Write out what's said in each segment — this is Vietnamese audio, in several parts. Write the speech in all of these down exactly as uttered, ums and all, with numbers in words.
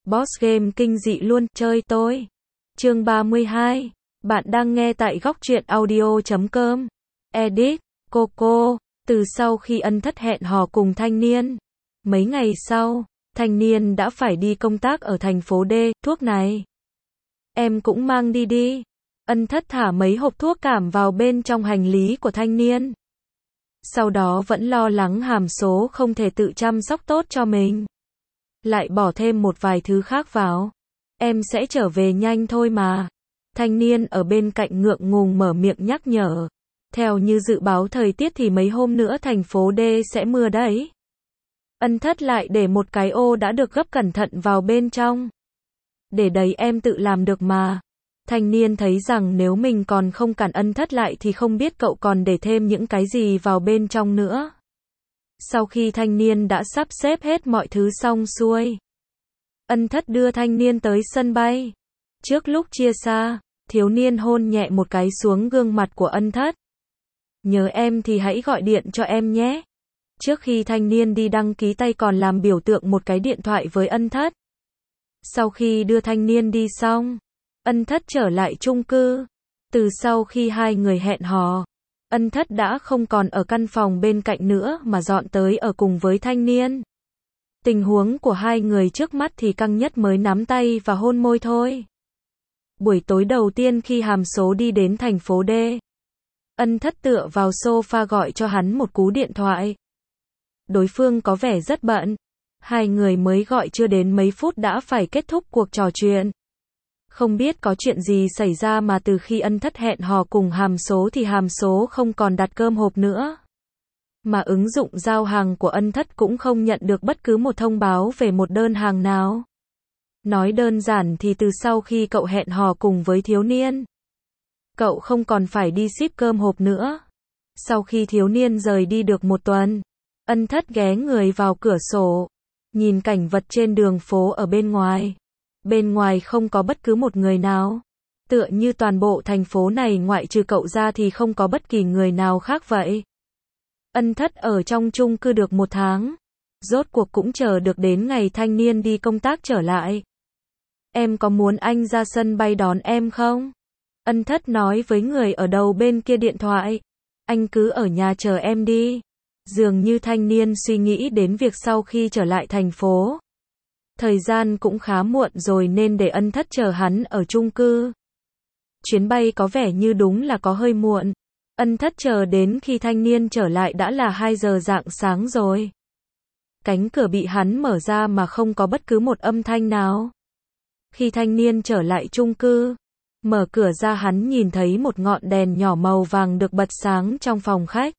Boss game kinh dị luôn, chơi tôi. Chương ba mươi hai. Bạn đang nghe tại góc truyện audio chấm com. Edit, Coco. Từ sau khi Ân Thất hẹn hò cùng thanh niên, mấy ngày sau, thanh niên đã phải đi công tác ở thành phố D, thuốc này em cũng mang đi đi. Ân Thất thả mấy hộp thuốc cảm vào bên trong hành lý của thanh niên. Sau đó vẫn lo lắng hàm số không thể tự chăm sóc tốt cho mình, lại bỏ thêm một vài thứ khác vào. Em sẽ trở về nhanh thôi mà. Thanh niên ở bên cạnh ngượng ngùng mở miệng nhắc nhở. Theo như dự báo thời tiết thì mấy hôm nữa thành phố D sẽ mưa đấy. Ân Thất lại để một cái ô đã được gấp cẩn thận vào bên trong. Để đấy em tự làm được mà. Thanh niên thấy rằng nếu mình còn không cản Ân Thất lại thì không biết cậu còn để thêm những cái gì vào bên trong nữa. Sau khi thanh niên đã sắp xếp hết mọi thứ xong xuôi, Ân Thất đưa thanh niên tới sân bay. Trước lúc chia xa, thiếu niên hôn nhẹ một cái xuống gương mặt của Ân Thất. Nhớ em thì hãy gọi điện cho em nhé. Trước khi thanh niên đi đăng ký tay còn làm biểu tượng một cái điện thoại với Ân Thất. Sau khi đưa thanh niên đi xong, Ân Thất trở lại chung cư. Từ sau khi hai người hẹn hò, Ân Thất đã không còn ở căn phòng bên cạnh nữa mà dọn tới ở cùng với thanh niên. Tình huống của hai người trước mắt thì căng nhất mới nắm tay và hôn môi thôi. Buổi tối đầu tiên khi hàm số đi đến thành phố D, Ân Thất tựa vào sofa gọi cho hắn một cú điện thoại. Đối phương có vẻ rất bận. Hai người mới gọi chưa đến mấy phút đã phải kết thúc cuộc trò chuyện. Không biết có chuyện gì xảy ra mà từ khi Ân Thất hẹn hò cùng hàm số thì hàm số không còn đặt cơm hộp nữa. Mà ứng dụng giao hàng của Ân Thất cũng không nhận được bất cứ một thông báo về một đơn hàng nào. Nói đơn giản thì từ sau khi cậu hẹn hò cùng với thiếu niên, cậu không còn phải đi ship cơm hộp nữa. Sau khi thiếu niên rời đi được một tuần, Ân Thất ghé người vào cửa sổ, nhìn cảnh vật trên đường phố ở bên ngoài. Bên ngoài không có bất cứ một người nào. Tựa như toàn bộ thành phố này ngoại trừ cậu ra thì không có bất kỳ người nào khác vậy. Ân Thất ở trong chung cư được một tháng. Rốt cuộc cũng chờ được đến ngày thanh niên đi công tác trở lại. Em có muốn anh ra sân bay đón em không? Ân Thất nói với người ở đầu bên kia điện thoại. Anh cứ ở nhà chờ em đi. Dường như thanh niên suy nghĩ đến việc sau khi trở lại thành phố, thời gian cũng khá muộn rồi nên để Ân Thất chờ hắn ở chung cư. Chuyến bay có vẻ như đúng là có hơi muộn. Ân Thất chờ đến khi thanh niên trở lại đã là hai giờ rạng sáng rồi. Cánh cửa bị hắn mở ra mà không có bất cứ một âm thanh nào. Khi thanh niên trở lại chung cư, mở cửa ra hắn nhìn thấy một ngọn đèn nhỏ màu vàng được bật sáng trong phòng khách.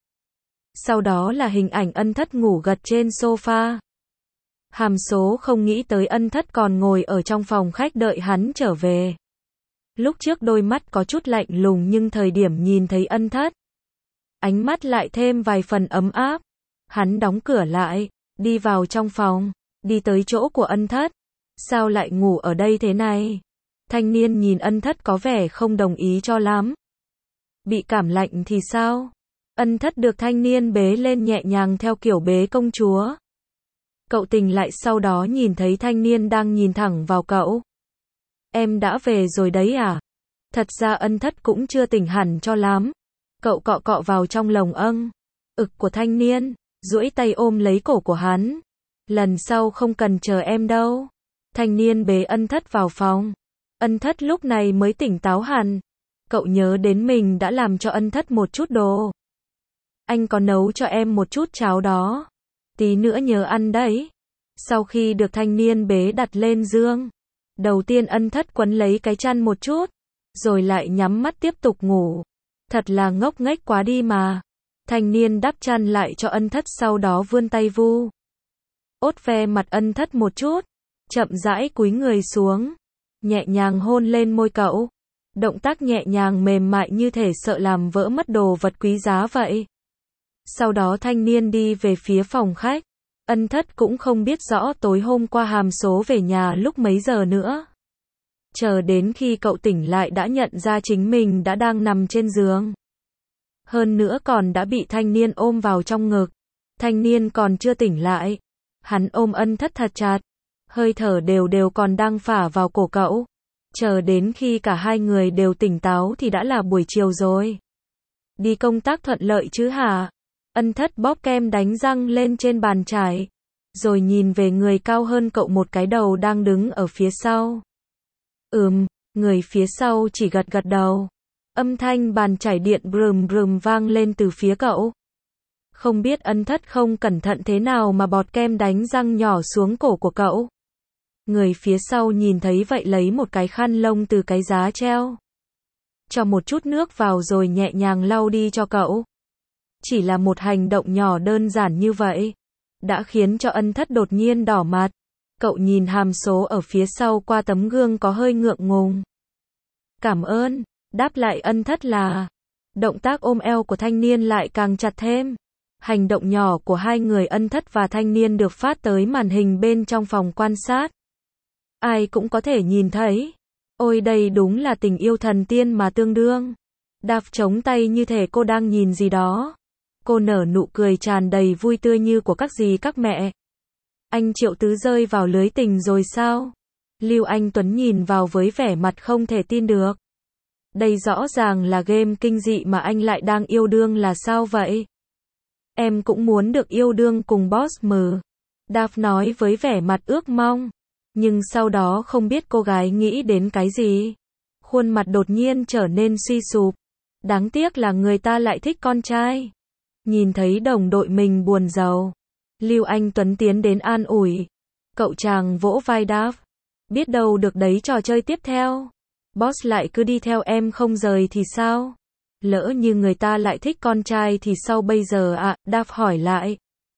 Sau đó là hình ảnh Ân Thất ngủ gật trên sofa. Hàm số không nghĩ tới Ân Thất còn ngồi ở trong phòng khách đợi hắn trở về. Lúc trước đôi mắt có chút lạnh lùng nhưng thời điểm nhìn thấy Ân Thất, ánh mắt lại thêm vài phần ấm áp. Hắn đóng cửa lại, đi vào trong phòng, đi tới chỗ của Ân Thất. Sao lại ngủ ở đây thế này? Thanh niên nhìn Ân Thất có vẻ không đồng ý cho lắm. Bị cảm lạnh thì sao? Ân Thất được thanh niên bế lên nhẹ nhàng theo kiểu bế công chúa. Cậu tỉnh lại sau đó nhìn thấy thanh niên đang nhìn thẳng vào cậu. Em đã về rồi đấy à? Thật ra Ân Thất cũng chưa tỉnh hẳn cho lắm. Cậu cọ cọ vào trong lồng âng ực của thanh niên, duỗi tay ôm lấy cổ của hắn. Lần sau không cần chờ em đâu. Thanh niên bế Ân Thất vào phòng. Ân Thất lúc này mới tỉnh táo hẳn. Cậu nhớ đến mình đã làm cho Ân Thất một chút đồ. Anh có nấu cho em một chút cháo đó. Tí nữa nhớ ăn đấy. Sau khi được thanh niên bế đặt lên giường, đầu tiên Ân Thất quấn lấy cái chăn một chút, rồi lại nhắm mắt tiếp tục ngủ. Thật là ngốc nghếch quá đi mà. Thanh niên đắp chăn lại cho Ân Thất sau đó vươn tay vu ốt ve mặt Ân Thất một chút, chậm rãi cúi người xuống, nhẹ nhàng hôn lên môi cậu. Động tác nhẹ nhàng mềm mại như thể sợ làm vỡ mất đồ vật quý giá vậy. Sau đó thanh niên đi về phía phòng khách. Ân Thất cũng không biết rõ tối hôm qua hàm số về nhà lúc mấy giờ nữa. Chờ đến khi cậu tỉnh lại đã nhận ra chính mình đã đang nằm trên giường. Hơn nữa còn đã bị thanh niên ôm vào trong ngực. Thanh niên còn chưa tỉnh lại. Hắn ôm Ân Thất thật chặt. hơi thở đều đều còn đang phả vào cổ cậu. Chờ đến khi cả hai người đều tỉnh táo thì đã là buổi chiều rồi. Đi công tác thuận lợi chứ hả? Ân Thất bóp kem đánh răng lên trên bàn chải, rồi nhìn về người cao hơn cậu một cái đầu đang đứng ở phía sau. Ừm, người phía sau chỉ gật gật đầu. Âm thanh bàn chải điện brùm brùm vang lên từ phía cậu. Không biết Ân Thất không cẩn thận thế nào mà bọt kem đánh răng nhỏ xuống cổ của cậu. Người phía sau nhìn thấy vậy lấy một cái khăn lông từ cái giá treo, cho một chút nước vào rồi nhẹ nhàng lau đi cho cậu. Chỉ là một hành động nhỏ đơn giản như vậy, đã khiến cho Ân Thất đột nhiên đỏ mặt. Cậu nhìn hàm số ở phía sau qua tấm gương có hơi ngượng ngùng. Cảm ơn, đáp lại Ân Thất là. Động tác ôm eo của thanh niên lại càng chặt thêm. Hành động nhỏ của hai người Ân Thất và thanh niên được phát tới màn hình bên trong phòng quan sát. Ai cũng có thể nhìn thấy. Ôi đây đúng là tình yêu thần tiên mà tương đương. Đạp chống tay như thể cô đang nhìn gì đó. Cô nở nụ cười tràn đầy vui tươi như của các dì các mẹ. Anh Triệu Tứ rơi vào lưới tình rồi sao? Lưu Anh Tuấn nhìn vào với vẻ mặt không thể tin được. Đây rõ ràng là game kinh dị mà anh lại đang yêu đương là sao vậy? Em cũng muốn được yêu đương cùng boss mờ. Đạp nói với vẻ mặt ước mong. Nhưng sau đó không biết cô gái nghĩ đến cái gì. Khuôn mặt đột nhiên trở nên suy sụp. Đáng tiếc là người ta lại thích con trai. Nhìn thấy đồng đội mình buồn rầu, Lưu Anh Tuấn tiến đến an ủi. Cậu chàng vỗ vai Đáp. Biết đâu được đấy trò chơi tiếp theo. Boss lại cứ đi theo em không rời thì sao? Lỡ như người ta lại thích con trai thì sao bây giờ ạ? À? Đáp hỏi lại.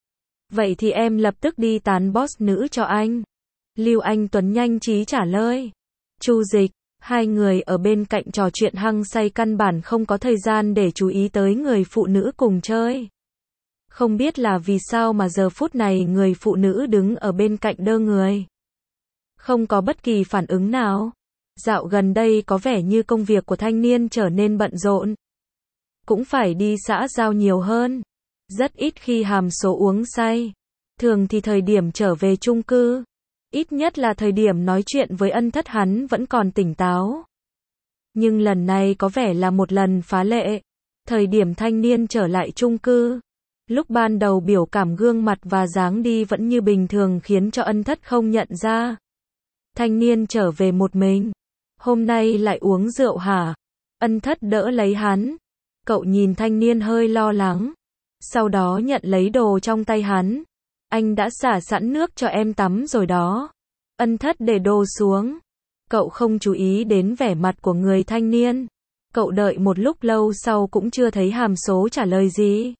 Vậy thì em lập tức đi tán boss nữ cho anh. Lưu Anh Tuấn nhanh trí trả lời. Chu Dịch, hai người ở bên cạnh trò chuyện hăng say căn bản không có thời gian để chú ý tới người phụ nữ cùng chơi. Không biết là vì sao mà giờ phút này người phụ nữ đứng ở bên cạnh đơ người. Không có bất kỳ phản ứng nào. Dạo gần đây có vẻ như công việc của thanh niên trở nên bận rộn. Cũng phải đi xã giao nhiều hơn. Rất ít khi hàm số uống say. Thường thì thời điểm trở về chung cư, ít nhất là thời điểm nói chuyện với Ân Thất hắn vẫn còn tỉnh táo. Nhưng lần này có vẻ là một lần phá lệ. Thời điểm thanh niên trở lại chung cư, lúc ban đầu biểu cảm gương mặt và dáng đi vẫn như bình thường khiến cho Ân Thất không nhận ra. Thanh niên trở về một mình. Hôm nay lại uống rượu hả? Ân Thất đỡ lấy hắn. Cậu nhìn thanh niên hơi lo lắng. Sau đó nhận lấy đồ trong tay hắn. Anh đã xả sẵn nước cho em tắm rồi đó. Ân Thất để đồ xuống. Cậu không chú ý đến vẻ mặt của người thanh niên. Cậu đợi một lúc lâu sau cũng chưa thấy hàm số trả lời gì.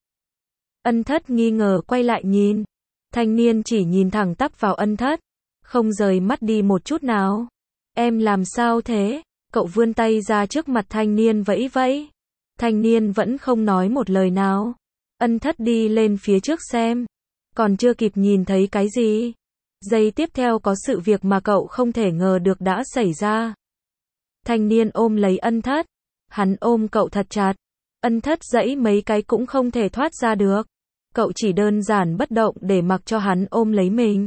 Ân Thất nghi ngờ quay lại nhìn. Thanh niên chỉ nhìn thẳng tắp vào Ân Thất, không rời mắt đi một chút nào. Em làm sao thế? Cậu vươn tay ra trước mặt thanh niên vẫy vẫy. Thanh niên vẫn không nói một lời nào. Ân Thất đi lên phía trước xem. Còn chưa kịp nhìn thấy cái gì, giây tiếp theo có sự việc mà cậu không thể ngờ được đã xảy ra. Thanh niên ôm lấy Ân Thất. Hắn ôm cậu thật chặt. Ân Thất giãy mấy cái cũng không thể thoát ra được. Cậu chỉ đơn giản bất động để mặc cho hắn ôm lấy mình.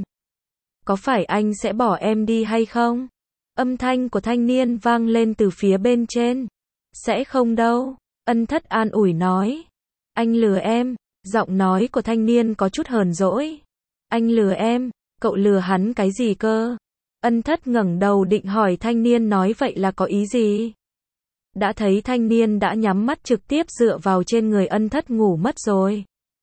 Có phải anh sẽ bỏ em đi hay không? Âm thanh của thanh niên vang lên từ phía bên trên. Sẽ không đâu. Ân Thất an ủi nói. Anh lừa em. Giọng nói của thanh niên có chút hờn dỗi. Anh lừa em? Cậu lừa hắn cái gì cơ? Ân Thất ngẩng đầu định hỏi thanh niên nói vậy là có ý gì? Đã thấy thanh niên đã nhắm mắt trực tiếp dựa vào trên người Ân Thất ngủ mất rồi.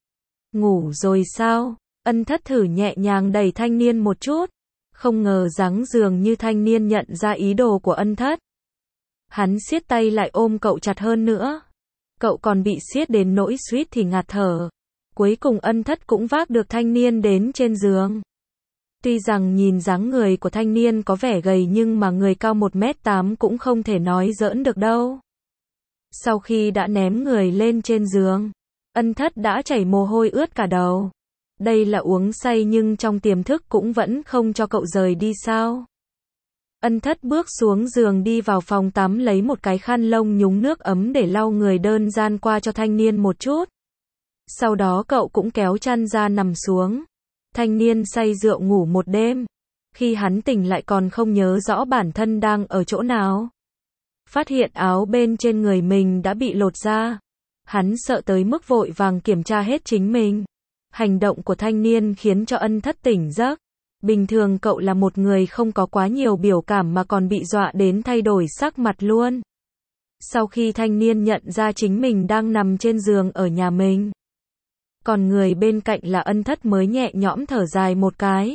Ngủ rồi sao? Ân Thất thử nhẹ nhàng đẩy thanh niên một chút. Không ngờ rằng dường như thanh niên nhận ra ý đồ của Ân Thất. Hắn siết tay lại ôm cậu chặt hơn nữa. Cậu còn bị siết đến nỗi suýt thì ngạt thở. Cuối cùng Ân Thất cũng vác được thanh niên đến trên giường. Tuy rằng nhìn dáng người của thanh niên có vẻ gầy nhưng mà người cao một mét tám cũng không thể nói giỡn được đâu. Sau khi đã ném người lên trên giường, Ân Thất đã chảy mồ hôi ướt cả đầu. Đây là uống say nhưng trong tiềm thức cũng vẫn không cho cậu rời đi sao? Ân Thất bước xuống giường đi vào phòng tắm lấy một cái khăn lông nhúng nước ấm để lau người đơn giản qua cho thanh niên một chút. Sau đó cậu cũng kéo chăn ra nằm xuống. Thanh niên say rượu ngủ một đêm. Khi hắn tỉnh lại còn không nhớ rõ bản thân đang ở chỗ nào. Phát hiện áo bên trên người mình đã bị lột ra. Hắn sợ tới mức vội vàng kiểm tra hết chính mình. Hành động của thanh niên khiến cho Ân Thất tỉnh giấc. Bình thường cậu là một người không có quá nhiều biểu cảm mà còn bị dọa đến thay đổi sắc mặt luôn. Sau khi thanh niên nhận ra chính mình đang nằm trên giường ở nhà mình. Còn người bên cạnh là Ân Thất mới nhẹ nhõm thở dài một cái.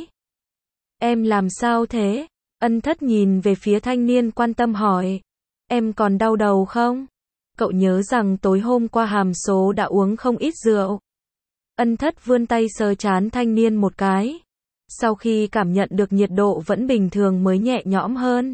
Em làm sao thế? Ân Thất nhìn về phía thanh niên quan tâm hỏi. Em còn đau đầu không? Cậu nhớ rằng tối hôm qua hàm số đã uống không ít rượu. Ân Thất vươn tay sờ trán thanh niên một cái. Sau khi cảm nhận được nhiệt độ vẫn bình thường mới nhẹ nhõm hơn.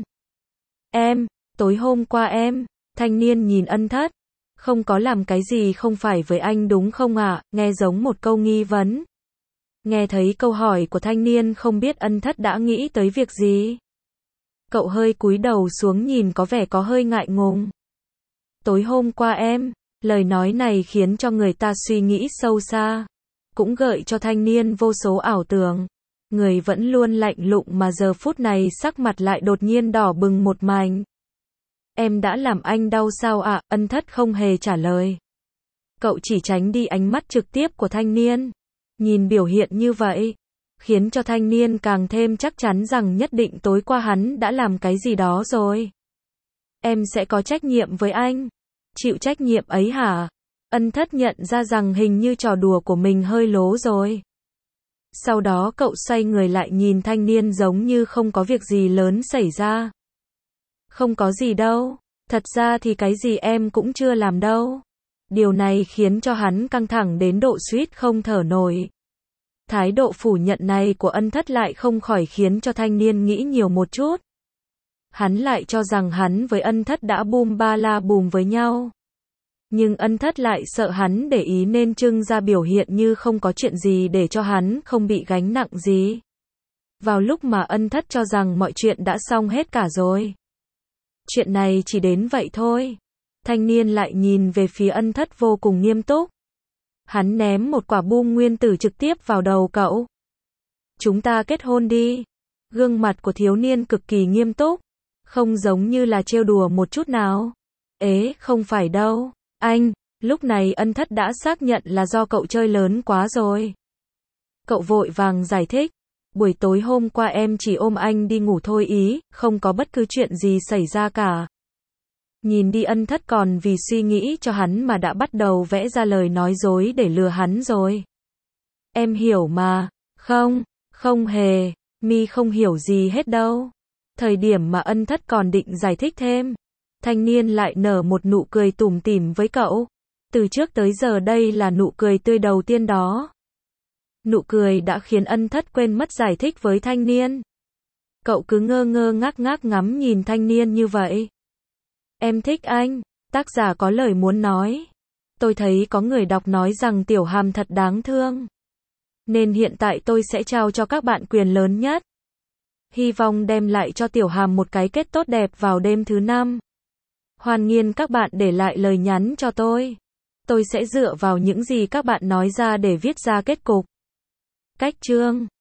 Em, tối hôm qua em, thanh niên nhìn Ân Thất. Không có làm cái gì không phải với anh đúng không ạ? À? Nghe giống một câu nghi vấn. Nghe thấy câu hỏi của thanh niên không biết Ân Thất đã nghĩ tới việc gì. Cậu hơi cúi đầu xuống nhìn có vẻ có hơi ngại ngùng. Tối hôm qua em, lời nói này khiến cho người ta suy nghĩ sâu xa. Cũng gợi cho thanh niên vô số ảo tưởng. Người vẫn luôn lạnh lùng mà giờ phút này sắc mặt lại đột nhiên đỏ bừng một mảnh. Em đã làm anh đau sao ạ? À? Ân Thất không hề trả lời. Cậu chỉ tránh đi ánh mắt trực tiếp của thanh niên. Nhìn biểu hiện như vậy, khiến cho thanh niên càng thêm chắc chắn rằng nhất định tối qua hắn đã làm cái gì đó rồi. Em sẽ có trách nhiệm với anh. Chịu trách nhiệm ấy hả? Ân Thất nhận ra rằng hình như trò đùa của mình hơi lố rồi. Sau đó cậu xoay người lại nhìn thanh niên giống như không có việc gì lớn xảy ra. Không có gì đâu. Thật ra thì cái gì em cũng chưa làm đâu. Điều này khiến cho hắn căng thẳng đến độ suýt không thở nổi. Thái độ phủ nhận này của Ân Thất lại không khỏi khiến cho thanh niên nghĩ nhiều một chút. Hắn lại cho rằng hắn với Ân Thất đã bum ba la bùm với nhau. Nhưng Ân Thất lại sợ hắn để ý nên trưng ra biểu hiện như không có chuyện gì để cho hắn không bị gánh nặng gì. Vào lúc mà Ân Thất cho rằng mọi chuyện đã xong hết cả rồi. Chuyện này chỉ đến vậy thôi. Thanh niên lại nhìn về phía Ân Thất vô cùng nghiêm túc. Hắn ném một quả bom nguyên tử trực tiếp vào đầu cậu. Chúng ta kết hôn đi. Gương mặt của thiếu niên cực kỳ nghiêm túc. Không giống như là trêu đùa một chút nào. Ế, không phải đâu. Anh, lúc này Ân Thất đã xác nhận là do cậu chơi lớn quá rồi. Cậu vội vàng giải thích. Buổi tối hôm qua em chỉ ôm anh đi ngủ thôi ý, không có bất cứ chuyện gì xảy ra cả. Nhìn đi Ân Thất còn vì suy nghĩ cho hắn mà đã bắt đầu vẽ ra lời nói dối để lừa hắn rồi. Em hiểu mà. Không, không hề, mi không hiểu gì hết đâu. Thời điểm mà Ân Thất còn định giải thích thêm, thanh niên lại nở một nụ cười tủm tỉm với cậu. Từ trước tới giờ đây là nụ cười tươi đầu tiên đó. Nụ cười đã khiến Ân Thất quên mất giải thích với thanh niên. Cậu cứ ngơ ngơ ngác ngác ngắm nhìn thanh niên như vậy. Em thích anh, tác giả có lời muốn nói. Tôi thấy có người đọc nói rằng Tiểu Hàm thật đáng thương. Nên hiện tại tôi sẽ trao cho các bạn quyền lớn nhất. Hy vọng đem lại cho Tiểu Hàm một cái kết tốt đẹp vào đêm thứ năm. Hoan nghênh các bạn để lại lời nhắn cho tôi. Tôi sẽ dựa vào những gì các bạn nói ra để viết ra kết cục. Cách chương